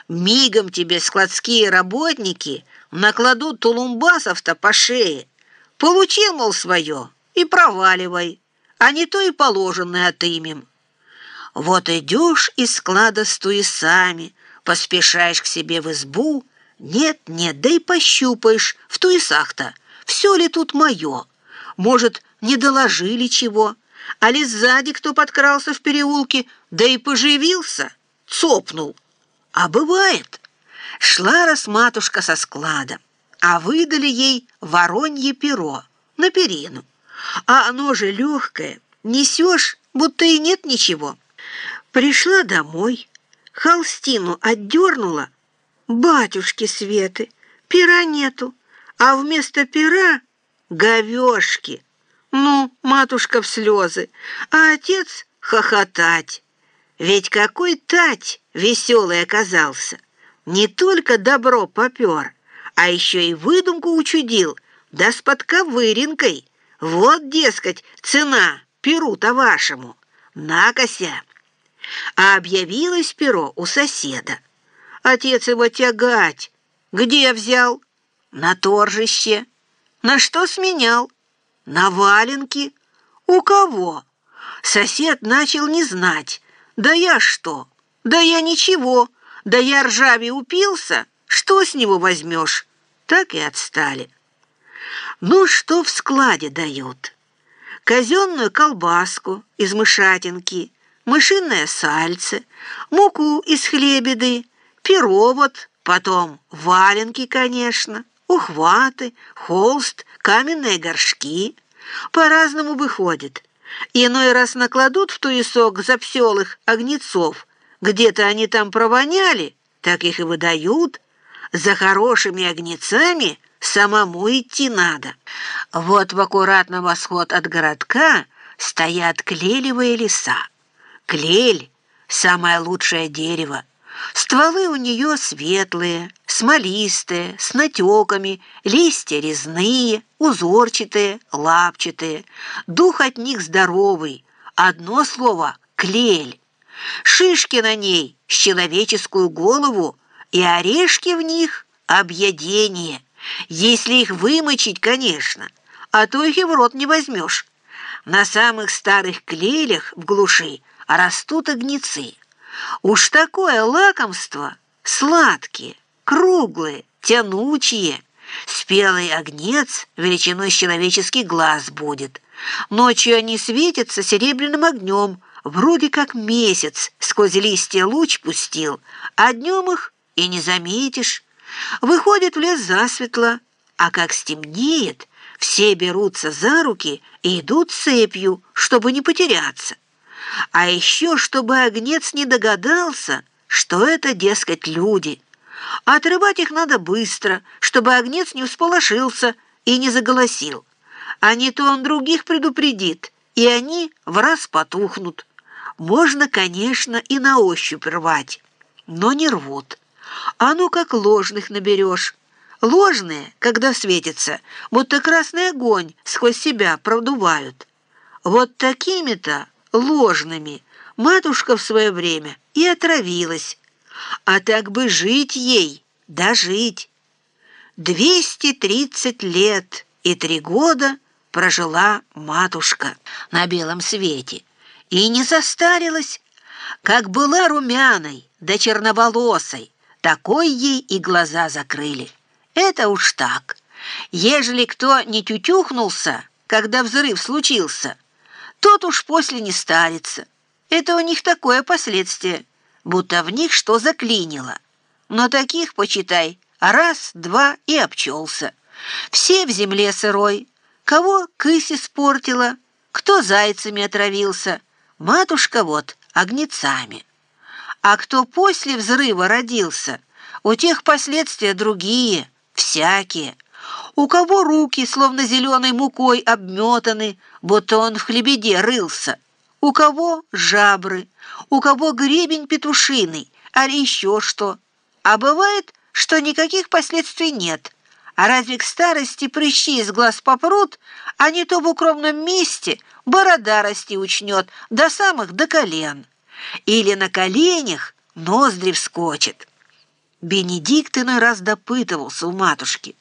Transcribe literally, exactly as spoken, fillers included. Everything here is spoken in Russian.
Мигом тебе складские работники накладут тулумбасов-то по шее. Получил, мол, свое, и проваливай, а не то и положенное отымем. Вот идешь из склада с туесами, поспешаешь к себе в избу, нет-нет, да и пощупаешь в туесах-то, все ли тут мое. Может, не доложили чего, а ли сзади кто подкрался в переулке, да и поживился, цопнул. А бывает, шла раз матушка со склада, а выдали ей воронье перо на перину. А оно же легкое, несешь, будто и нет ничего. Пришла домой, холстину отдернула, батюшки Светы, пера нету, а вместо пера говешки. Ну, матушка в слезы, а отец хохотать. Ведь какой тать веселый оказался! Не только добро попер, а еще и выдумку учудил, да с подковыринкой. Вот, дескать, цена перу-то вашему. Накося! А объявилось перо у соседа. Отец его тягать. Где взял? На торжище. На что сменял? На валенки. У кого? Сосед начал не знать. Да я что? Да я ничего. Да я ржаве упился. Что с него возьмешь? Так и отстали. Ну, что в складе дают? Казенную колбаску из мышатинки, мышиное сальце, муку из хлебеды, перо вот, потом валенки, конечно, ухваты, холст, каменные горшки. По-разному выходит. Иной раз накладут в туесок запселых огнецов. Где-то они там провоняли, так их и выдают. За хорошими огнецами самому идти надо. Вот в аккуратно восход от городка стоят клелевые леса. Клель — самое лучшее дерево. Стволы у нее светлые, смолистые, с натеками, листья резные, узорчатые, лапчатые. Дух от них здоровый. Одно слово — клель. Шишки на ней с человеческую голову, и орешки в них — объедение. Если их вымочить, конечно, а то их и в рот не возьмешь. На самых старых клелях в глуши растут огнецы. Уж такое лакомство, сладкие, круглые, тянучие. Спелый огнец величиной с человеческий глаз будет. Ночью они светятся серебряным огнем, вроде как месяц сквозь листья луч пустил, а днем их и не заметишь. Выходит в лес засветло, а как стемнеет, все берутся за руки и идут цепью, чтобы не потеряться. А еще, чтобы огнец не догадался, что это, дескать, люди. Отрывать их надо быстро, чтобы огнец не всполошился и не заголосил. А не то он других предупредит, и они враз потухнут. Можно, конечно, и на ощупь рвать, но не рвут. А ну как ложных наберешь. Ложные, когда светятся, будто красный огонь сквозь себя продувают. Вот такими-то ложными матушка в свое время и отравилась. А так бы жить ей, дожить. Двести тридцать лет и три года прожила матушка на белом свете. И не состарилась, как была румяной да черноволосой, такой ей и глаза закрыли. Это уж так. Ежели кто не тютюхнулся, когда взрыв случился, тот уж после не старится. Это у них такое последствие, будто в них что заклинило. Но таких, почитай, раз, два и обчелся. Все в земле сырой. Кого кысь испортила, кто зайцами отравился, матушка вот огнецами. А кто после взрыва родился, у тех последствия другие, всякие. У кого руки, словно зеленой мукой, обметаны, будто он в хлебеде рылся. У кого жабры, у кого гребень петушиный, а еще что. А бывает, что никаких последствий нет. А разве к старости прыщи из глаз попрут, а не то в укромном месте борода расти учнет до самых до колен. Или на коленях ноздри вскочит. Бенедикт иной раз допытывался у матушки,